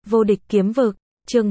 Vô địch kiếm vực, chương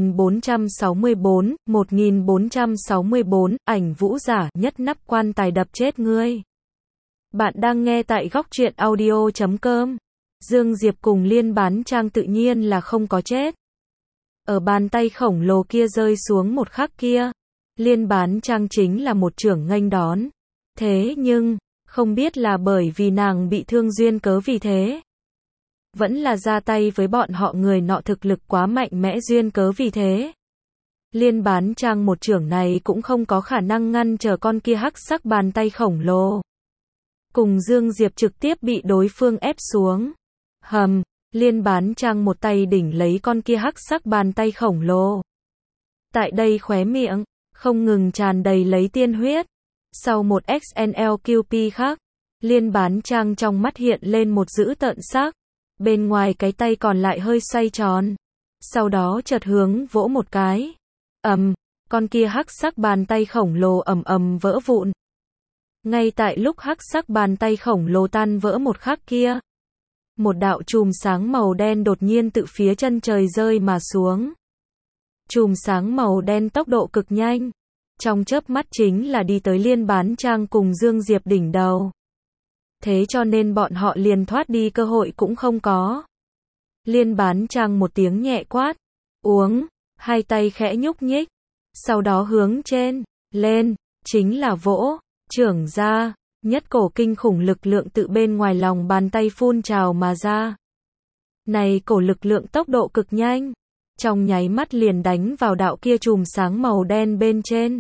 1464, ảnh vũ giả nhất nắp quan tài đập chết ngươi. Bạn đang nghe tại góc truyện audio.com. Dương Diệp cùng Liên Bán Trang tự nhiên là không có chết. Ở bàn tay khổng lồ kia rơi xuống một khắc kia, Liên Bán Trang chính là một chưởng nghênh đón. Thế nhưng, không biết là bởi vì nàng bị thương duyên cớ vì thế, vẫn là ra tay với bọn họ người nọ thực lực quá mạnh mẽ duyên cớ vì thế, Liên Bán Trang một chưởng này cũng không có khả năng ngăn trở con kia hắc sắc bàn tay khổng lồ. Cùng Dương Diệp trực tiếp bị đối phương ép xuống. Liên Bán Trang một tay đỉnh lấy con kia hắc sắc bàn tay khổng lồ. Tại đây khóe miệng, không ngừng tràn đầy lấy tiên huyết. Sau một XNLQP khác, Liên Bán Trang trong mắt hiện lên một dữ tợn sắc. Bên ngoài cái tay còn lại hơi xoay tròn. Sau đó chợt hướng vỗ một cái. Con kia hắc sắc bàn tay khổng lồ ầm vỡ vụn. Ngay tại lúc hắc sắc bàn tay khổng lồ tan vỡ một khắc kia, một đạo chùm sáng màu đen đột nhiên từ phía chân trời rơi mà xuống. Chùm sáng màu đen tốc độ cực nhanh, trong chớp mắt chính là đi tới Liên Bán Trang cùng Dương Diệp đỉnh đầu. Thế cho nên bọn họ liền thoát đi cơ hội cũng không có. Liên Bán Trang một tiếng nhẹ quát, uống, hai tay khẽ nhúc nhích, sau đó hướng trên, lên, chính là vỗ, chưởng ra, nhất cổ kinh khủng lực lượng tự bên ngoài lòng bàn tay phun trào mà ra. Này cổ lực lượng tốc độ cực nhanh, trong nháy mắt liền đánh vào đạo kia chùm sáng màu đen bên trên.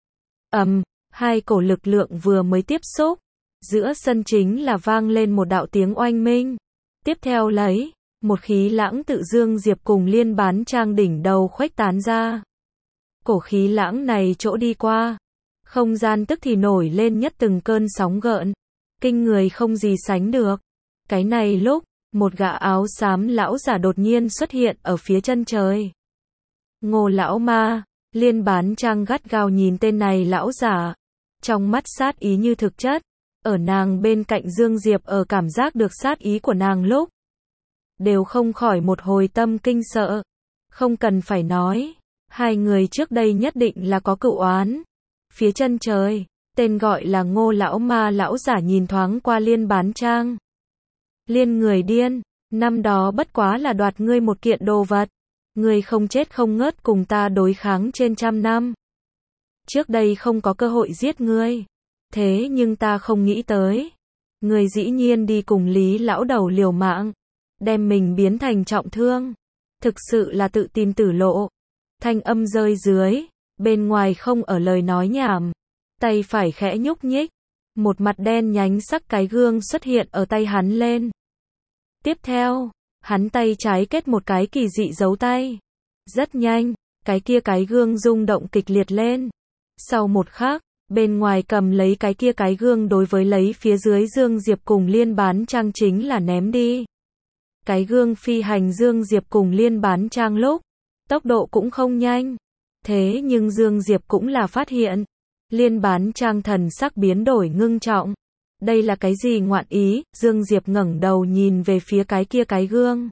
Hai cổ lực lượng vừa mới tiếp xúc, giữa sân chính là vang lên một đạo tiếng oanh minh. Tiếp theo lấy, một khí lãng tự Dương Diệp cùng Liên Bán Trang đỉnh đầu khuếch tán ra. Cổ khí lãng này chỗ đi qua, không gian tức thì nổi lên nhất từng cơn sóng gợn, kinh người không gì sánh được. Cái này lúc, một gã áo xám lão giả đột nhiên xuất hiện ở phía chân trời. Ngô lão ma, Liên Bán Trang gắt gao nhìn tên này lão giả, trong mắt sát ý như thực chất. Ở nàng bên cạnh Dương Diệp ở cảm giác được sát ý của nàng lúc, đều không khỏi một hồi tâm kinh sợ. Không cần phải nói, hai người trước đây nhất định là có cựu oán. Phía chân trời, tên gọi là Ngô lão ma lão giả nhìn thoáng qua Liên Bán Trang. Liên người điên, năm đó bất quá là đoạt ngươi một kiện đồ vật, ngươi không chết không ngớt cùng ta đối kháng trên 100 năm. Trước đây không có cơ hội giết ngươi, thế nhưng ta không nghĩ tới, ngươi dĩ nhiên đi cùng Lý lão đầu liều mạng, đem mình biến thành trọng thương, thực sự là tự tìm tử lộ. Thanh âm rơi dưới, bên ngoài không ở lời nói nhảm, tay phải khẽ nhúc nhích, một mặt đen nhánh sắc cái gương xuất hiện ở tay hắn lên. Tiếp theo, hắn tay trái kết một cái kỳ dị dấu tay. Rất nhanh, cái kia cái gương rung động kịch liệt lên. Sau một khắc, bên ngoài cầm lấy cái kia cái gương đối với lấy phía dưới Dương Diệp cùng Liên Bán Trang chính là ném đi. Cái gương phi hành Dương Diệp cùng Liên Bán Trang lúc, tốc độ cũng không nhanh. Thế nhưng Dương Diệp cũng là phát hiện. Liên Bán Trang thần sắc biến đổi ngưng trọng. Đây là cái gì ngoạn ý? Dương Diệp ngẩng đầu nhìn về phía cái kia cái gương.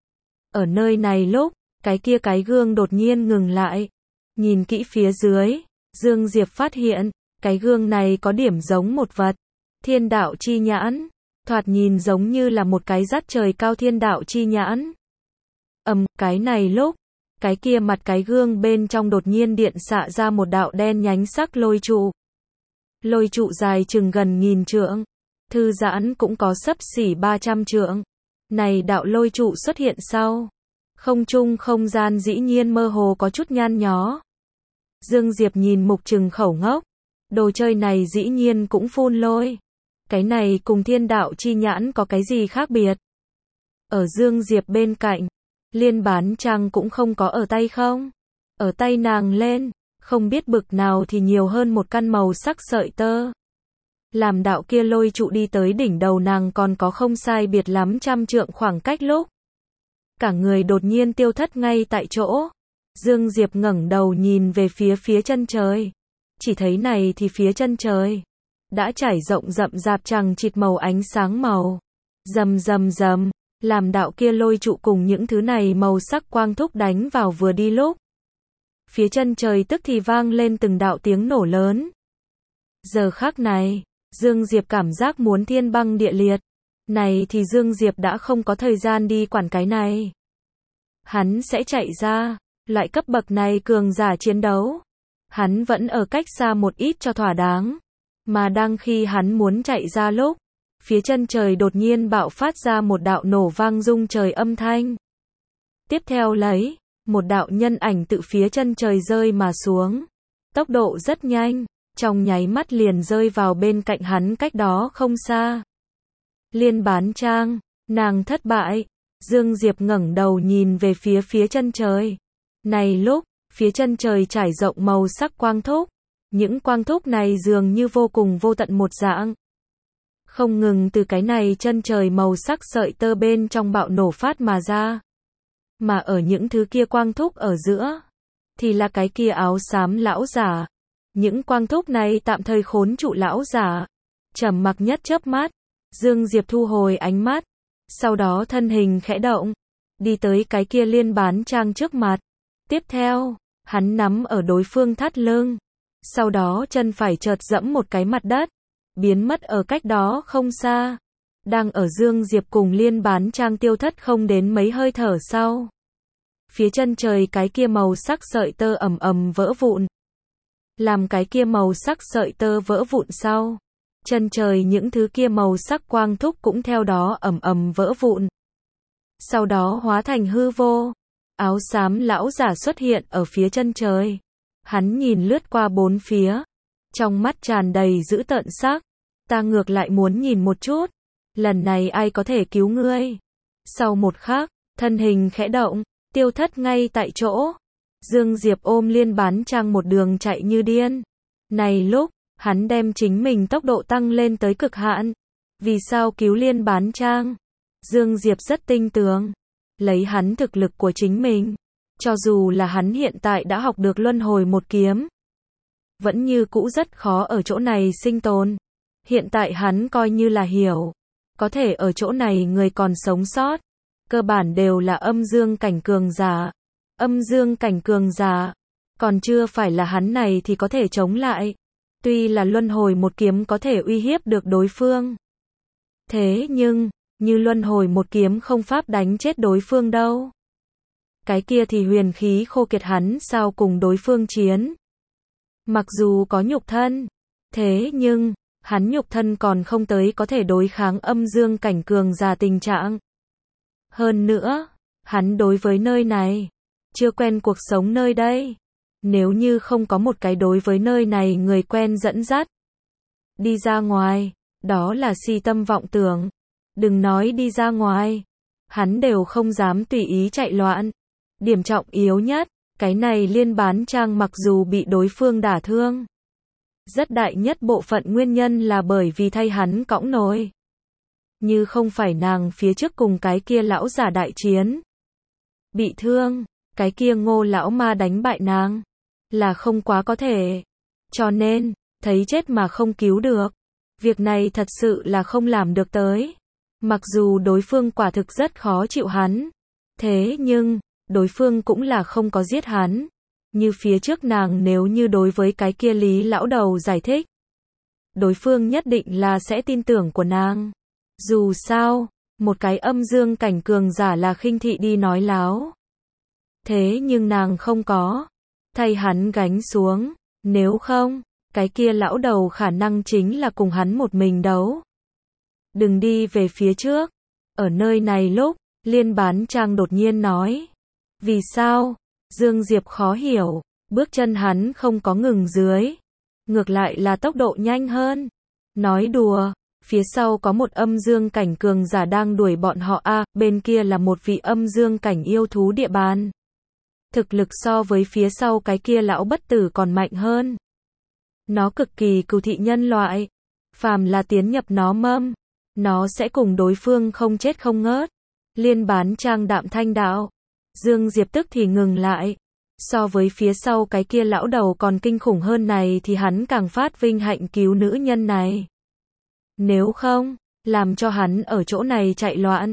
Ở nơi này lúc, cái kia cái gương đột nhiên ngừng lại. Nhìn kỹ phía dưới, Dương Diệp phát hiện, cái gương này có điểm giống một vật. Thiên đạo chi nhãn. Thoạt nhìn giống như là một cái dắt trời cao thiên đạo chi nhãn. Cái này lúc, cái kia mặt cái gương bên trong đột nhiên điện xạ ra một đạo đen nhánh sắc lôi trụ. Lôi trụ dài chừng gần 1000 trượng, thư giãn cũng có xấp xỉ 300 trượng. Này đạo lôi trụ xuất hiện sau, không trung không gian dĩ nhiên mơ hồ có chút nhăn nhó. Dương Diệp nhìn mục trừng khẩu ngốc, đồ chơi này dĩ nhiên cũng phun lôi. Cái này cùng thiên đạo chi nhãn có cái gì khác biệt? Ở Dương Diệp bên cạnh, Liên Bán Trang cũng không có ở tay không? Ở tay nàng lên, không biết bực nào thì nhiều hơn một căn màu sắc sợi tơ. Làm đạo kia lôi trụ đi tới đỉnh đầu nàng còn có không sai biệt lắm 100 trượng khoảng cách lúc. Cả người đột nhiên tiêu thất ngay tại chỗ. Dương Diệp ngẩng đầu nhìn về phía chân trời. Chỉ thấy này thì phía chân trời đã trải rộng rậm rạp chằng chịt màu ánh sáng màu. Rầm rầm rầm, làm đạo kia lôi trụ cùng những thứ này màu sắc quang thúc đánh vào vừa đi lúc. Phía chân trời tức thì vang lên từng đạo tiếng nổ lớn. Giờ khắc này, Dương Diệp cảm giác muốn thiên băng địa liệt. Này thì Dương Diệp đã không có thời gian đi quản cái này. Hắn sẽ chạy ra, loại cấp bậc này cường giả chiến đấu. Hắn vẫn ở cách xa một ít cho thỏa đáng. Mà đang khi hắn muốn chạy ra lúc, phía chân trời đột nhiên bạo phát ra một đạo nổ vang rung trời âm thanh. Tiếp theo lấy, một đạo nhân ảnh tự phía chân trời rơi mà xuống. Tốc độ rất nhanh, trong nháy mắt liền rơi vào bên cạnh hắn cách đó không xa. Liên Bán Trang, nàng thất bại. Dương Diệp ngẩng đầu nhìn về phía chân trời. Này lúc, phía chân trời trải rộng màu sắc quang thúc. Những quang thúc này dường như vô cùng vô tận một dạng. Không ngừng từ cái này chân trời màu sắc sợi tơ bên trong bạo nổ phát mà ra. Mà ở những thứ kia quang thúc ở giữa, thì là cái kia áo xám lão giả. Những quang thúc này tạm thời khốn trụ lão giả. Trầm mặc nhất chớp mắt, Dương Diệp thu hồi ánh mắt. Sau đó thân hình khẽ động, đi tới cái kia Liên Bán Trang trước mặt. Tiếp theo, hắn nắm ở đối phương thắt lưng. Sau đó chân phải chợt dẫm một cái mặt đất, biến mất ở cách đó không xa. Đang ở Dương Diệp cùng Liên Bán Trang tiêu thất không đến mấy hơi thở sau. Phía chân trời cái kia màu sắc sợi tơ ầm ầm vỡ vụn. Làm cái kia màu sắc sợi tơ vỡ vụn sau, chân trời những thứ kia màu sắc quang thúc cũng theo đó ầm ầm vỡ vụn. Sau đó hóa thành hư vô. Áo xám lão giả xuất hiện ở phía chân trời. Hắn nhìn lướt qua bốn phía, trong mắt tràn đầy dữ tợn sắc. Ta ngược lại muốn nhìn một chút, lần này ai có thể cứu ngươi. Sau một khắc, thân hình khẽ động, tiêu thất ngay tại chỗ. Dương Diệp ôm Liên Bán Trang một đường chạy như điên. Này lúc, hắn đem chính mình tốc độ tăng lên tới cực hạn. Vì sao cứu Liên Bán Trang? Dương Diệp rất tin tưởng. Lấy hắn thực lực của chính mình, cho dù là hắn hiện tại đã học được luân hồi một kiếm, vẫn như cũ rất khó ở chỗ này sinh tồn. Hiện tại hắn coi như là hiểu, có thể ở chỗ này người còn sống sót, cơ bản đều là âm dương cảnh cường giả. Âm dương cảnh cường giả, còn chưa phải là hắn này thì có thể chống lại. Tuy là luân hồi một kiếm có thể uy hiếp được đối phương. Thế nhưng, như luân hồi một kiếm không pháp đánh chết đối phương đâu. Cái kia thì huyền khí khô kiệt hắn sao cùng đối phương chiến. Mặc dù có nhục thân, thế nhưng, hắn nhục thân còn không tới có thể đối kháng âm dương cảnh cường giả tình trạng. Hơn nữa, hắn đối với nơi này, chưa quen cuộc sống nơi đây. Nếu như không có một cái đối với nơi này người quen dẫn dắt, đi ra ngoài, đó là si tâm vọng tưởng. Đừng nói đi ra ngoài, hắn đều không dám tùy ý chạy loạn. Điểm trọng yếu nhất, cái này Liên Bán Trang mặc dù bị đối phương đả thương, rất đại nhất bộ phận nguyên nhân là bởi vì thay hắn cõng nồi. Như không phải nàng phía trước cùng cái kia lão giả đại chiến, bị thương, cái kia Ngô lão ma đánh bại nàng, là không quá có thể. Cho nên, thấy chết mà không cứu được. Việc này thật sự là không làm được tới. Mặc dù đối phương quả thực rất khó chịu hắn, thế nhưng, đối phương cũng là không có giết hắn. Như phía trước nàng nếu như đối với cái kia Lý lão đầu giải thích, đối phương nhất định là sẽ tin tưởng của nàng. Dù sao, một cái âm dương cảnh cường giả là khinh thị đi nói láo. Thế nhưng nàng không có, thay hắn gánh xuống, nếu không, cái kia lão đầu khả năng chính là cùng hắn một mình đấu. Đừng đi về phía trước. Ở nơi này lúc, Liên Bán Trang đột nhiên nói. Vì sao? Dương Diệp khó hiểu, bước chân hắn không có ngừng dưới. Ngược lại là tốc độ nhanh hơn. Nói đùa, phía sau có một âm dương cảnh cường giả đang đuổi bọn họ bên kia là một vị âm dương cảnh yêu thú địa bàn. Thực lực so với phía sau cái kia lão bất tử còn mạnh hơn. Nó cực kỳ cừu thị nhân loại. Phàm là tiến nhập nó mâm, nó sẽ cùng đối phương không chết không ngớt. Liên Bán Trang đạm thanh đạo. Dương Diệp tức thì ngừng lại. So với phía sau cái kia lão đầu còn kinh khủng hơn này thì hắn càng phát vinh hạnh cứu nữ nhân này. Nếu không, làm cho hắn ở chỗ này chạy loạn,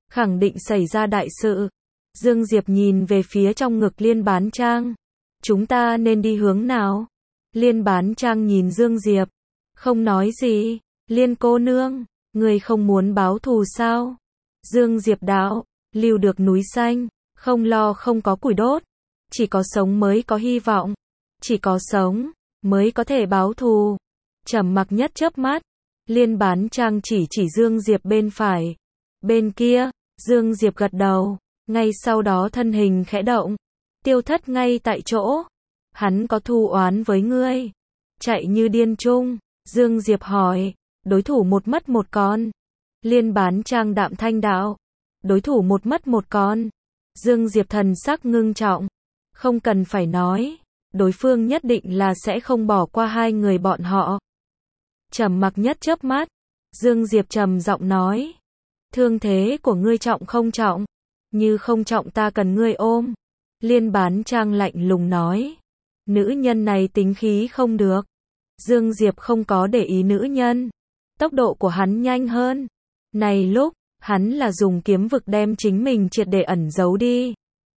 khẳng định xảy ra đại sự. Dương Diệp nhìn về phía trong ngực Liên Bán Trang. Chúng ta nên đi hướng nào? Liên Bán Trang nhìn Dương Diệp, không nói gì. Liên cô nương, người không muốn báo thù sao? Dương Diệp đạo, lưu được núi xanh, không lo không có củi đốt. Chỉ có sống mới có hy vọng. Chỉ có sống, mới có thể báo thù. Trầm mặc nhất chớp mắt. Liên Bán Trang chỉ Dương Diệp bên phải. Bên kia, Dương Diệp gật đầu. Ngay sau đó thân hình khẽ động. Tiêu thất ngay tại chỗ. Hắn có thù oán với ngươi. Chạy như điên chung. Dương Diệp hỏi. Đối thủ một mất một con. Liên Bán Trang đạm thanh đạo. Đối thủ một mất một con. Dương Diệp thần sắc ngưng trọng. Không cần phải nói. Đối phương nhất định là sẽ không bỏ qua hai người bọn họ. Trầm mặc nhất chớp mắt. Dương Diệp trầm giọng nói. Thương thế của ngươi trọng không trọng? Như không trọng ta cần ngươi ôm. Liên Bán Trang lạnh lùng nói. Nữ nhân này tính khí không được. Dương Diệp không có để ý nữ nhân. Tốc độ của hắn nhanh hơn. Này lúc, hắn là dùng kiếm vực đem chính mình triệt để ẩn giấu đi.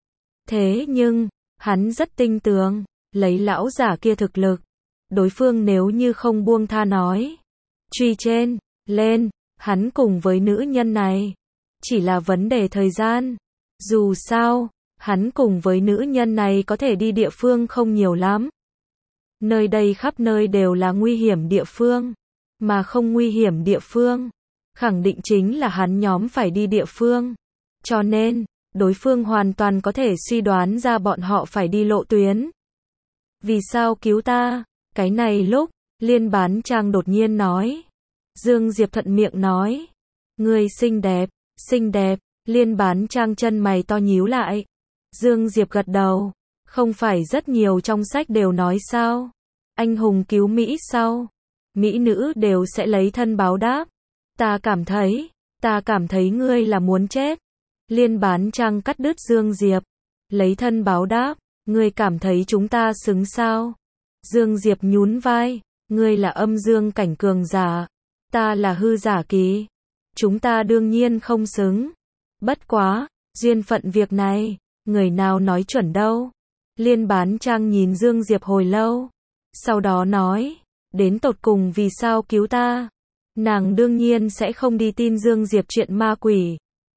Thế nhưng, hắn rất tinh tường, lấy lão giả kia thực lực. Đối phương nếu như không buông tha nói. Truy trên, lên, hắn cùng với nữ nhân này. Chỉ là vấn đề thời gian. Dù sao, hắn cùng với nữ nhân này có thể đi địa phương không nhiều lắm. Nơi đây khắp nơi đều là nguy hiểm địa phương. Mà không nguy hiểm địa phương. Khẳng định chính là hắn nhóm phải đi địa phương. Cho nên, đối phương hoàn toàn có thể suy đoán ra bọn họ phải đi lộ tuyến. Vì sao cứu ta? Cái này lúc, Liên Bán Trang đột nhiên nói. Dương Diệp thuận miệng nói. Người xinh đẹp, xinh đẹp. Liên Bán Trang chân mày to nhíu lại. Dương Diệp gật đầu. Không phải rất nhiều trong sách đều nói sao? Anh hùng cứu Mỹ sau. Mỹ nữ đều sẽ lấy thân báo đáp. Ta cảm thấy ngươi là muốn chết. Liên Bán Trang cắt đứt Dương Diệp. Lấy thân báo đáp, ngươi cảm thấy chúng ta xứng sao? Dương Diệp nhún vai, ngươi là âm dương cảnh cường giả, ta là hư giả kỳ. Chúng ta đương nhiên không xứng. Bất quá, duyên phận việc này, người nào nói chuẩn đâu. Liên Bán Trang nhìn Dương Diệp hồi lâu. Sau đó nói, đến tột cùng vì sao cứu ta? Nàng đương nhiên sẽ không đi tin Dương Diệp chuyện ma quỷ.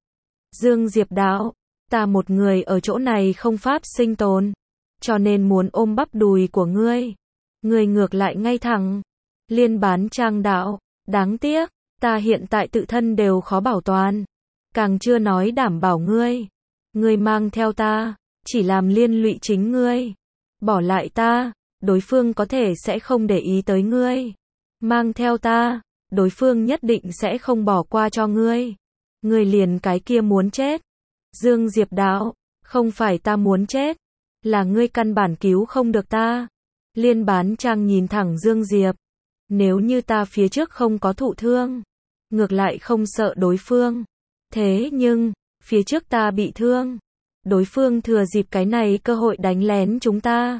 Dương Diệp đạo, ta một người ở chỗ này không pháp sinh tồn, cho nên muốn ôm bắp đùi của ngươi. Ngươi ngược lại ngay thẳng. Liên Bán Trang đạo, đáng tiếc, ta hiện tại tự thân đều khó bảo toàn. Càng chưa nói đảm bảo ngươi. Ngươi mang theo ta, chỉ làm liên lụy chính ngươi. Bỏ lại ta, đối phương có thể sẽ không để ý tới ngươi. Mang theo ta, đối phương nhất định sẽ không bỏ qua cho ngươi. Ngươi liền cái kia muốn chết. Dương Diệp đạo, không phải ta muốn chết, là ngươi căn bản cứu không được ta. Liên Bán Trang nhìn thẳng Dương Diệp. Nếu như ta phía trước không có thụ thương, ngược lại không sợ đối phương. Thế nhưng, phía trước ta bị thương. Đối phương thừa dịp cái này cơ hội đánh lén chúng ta.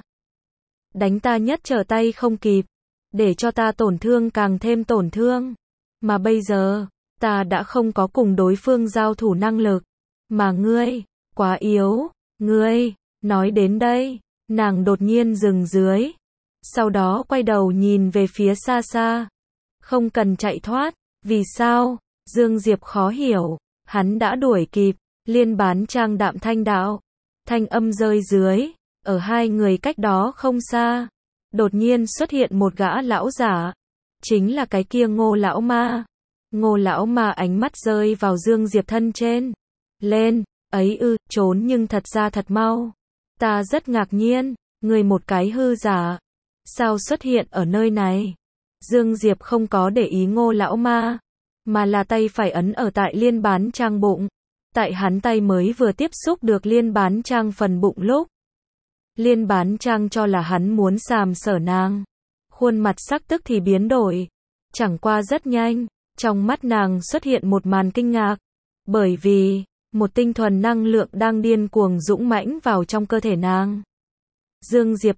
Đánh ta nhất trở tay không kịp. Để cho ta tổn thương càng thêm tổn thương. Mà bây giờ, ta đã không có cùng đối phương giao thủ năng lực. Mà ngươi, quá yếu. Ngươi, nói đến đây, nàng đột nhiên dừng dưới. Sau đó quay đầu nhìn về phía xa xa. Không cần chạy thoát. Vì sao? Dương Diệp khó hiểu. Hắn đã đuổi kịp. Liên Bán Trang đạm thanh đạo. Thanh âm rơi dưới. Ở hai người cách đó không xa. Đột nhiên xuất hiện một gã lão giả. Chính là cái kia Ngô lão ma. Ngô lão ma ánh mắt rơi vào Dương Diệp thân trên. Lên, ấy trốn nhưng thật ra thật mau. Ta rất ngạc nhiên, người một cái hư giả. Sao xuất hiện ở nơi này? Dương Diệp không có để ý Ngô lão ma, mà là tay phải ấn ở tại Liên Bán Trang bụng. Tại hắn tay mới vừa tiếp xúc được Liên Bán Trang phần bụng lúc. Liên Bán Trang cho là hắn muốn sàm sỡ nàng. Khuôn mặt sắc tức thì biến đổi. Chẳng qua rất nhanh, trong mắt nàng xuất hiện một màn kinh ngạc. Bởi vì, một tinh thuần năng lượng đang điên cuồng dũng mãnh vào trong cơ thể nàng. Dương Diệp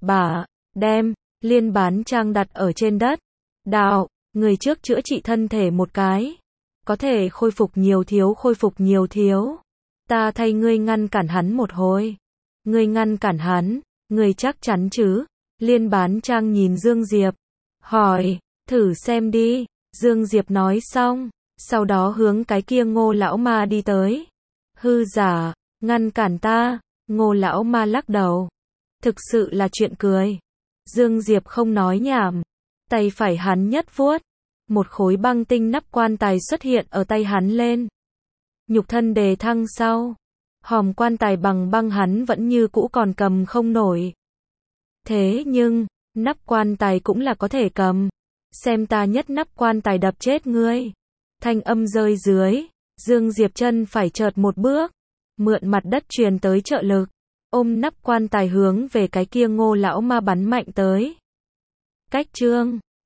đem Liên Bán Trang đặt ở trên đất. Đạo, người trước chữa trị thân thể một cái. Có thể khôi phục nhiều thiếu. Ta thay ngươi ngăn cản hắn một hồi. Ngươi ngăn cản hắn, ngươi chắc chắn chứ? Liên Bán Trang nhìn Dương Diệp, hỏi, thử xem đi. Dương Diệp nói xong, sau đó hướng cái kia Ngô lão ma đi tới. Hư giả, ngăn cản ta. Ngô lão ma lắc đầu. Thực sự là chuyện cười. Dương Diệp không nói nhảm. Tay phải hắn nhất vuốt. Một khối băng tinh nắp quan tài xuất hiện ở tay hắn lên. Nhục thân đề thăng sau. Hòm quan tài bằng băng hắn vẫn như cũ còn cầm không nổi. Thế nhưng, nắp quan tài cũng là có thể cầm. Xem ta nhất nắp quan tài đập chết ngươi. Thanh âm rơi dưới. Dương Diệp chân phải chợt một bước. Mượn mặt đất truyền tới trợ lực. Ôm nắp quan tài hướng về cái kia Ngô lão ma bắn mạnh tới. Cách chương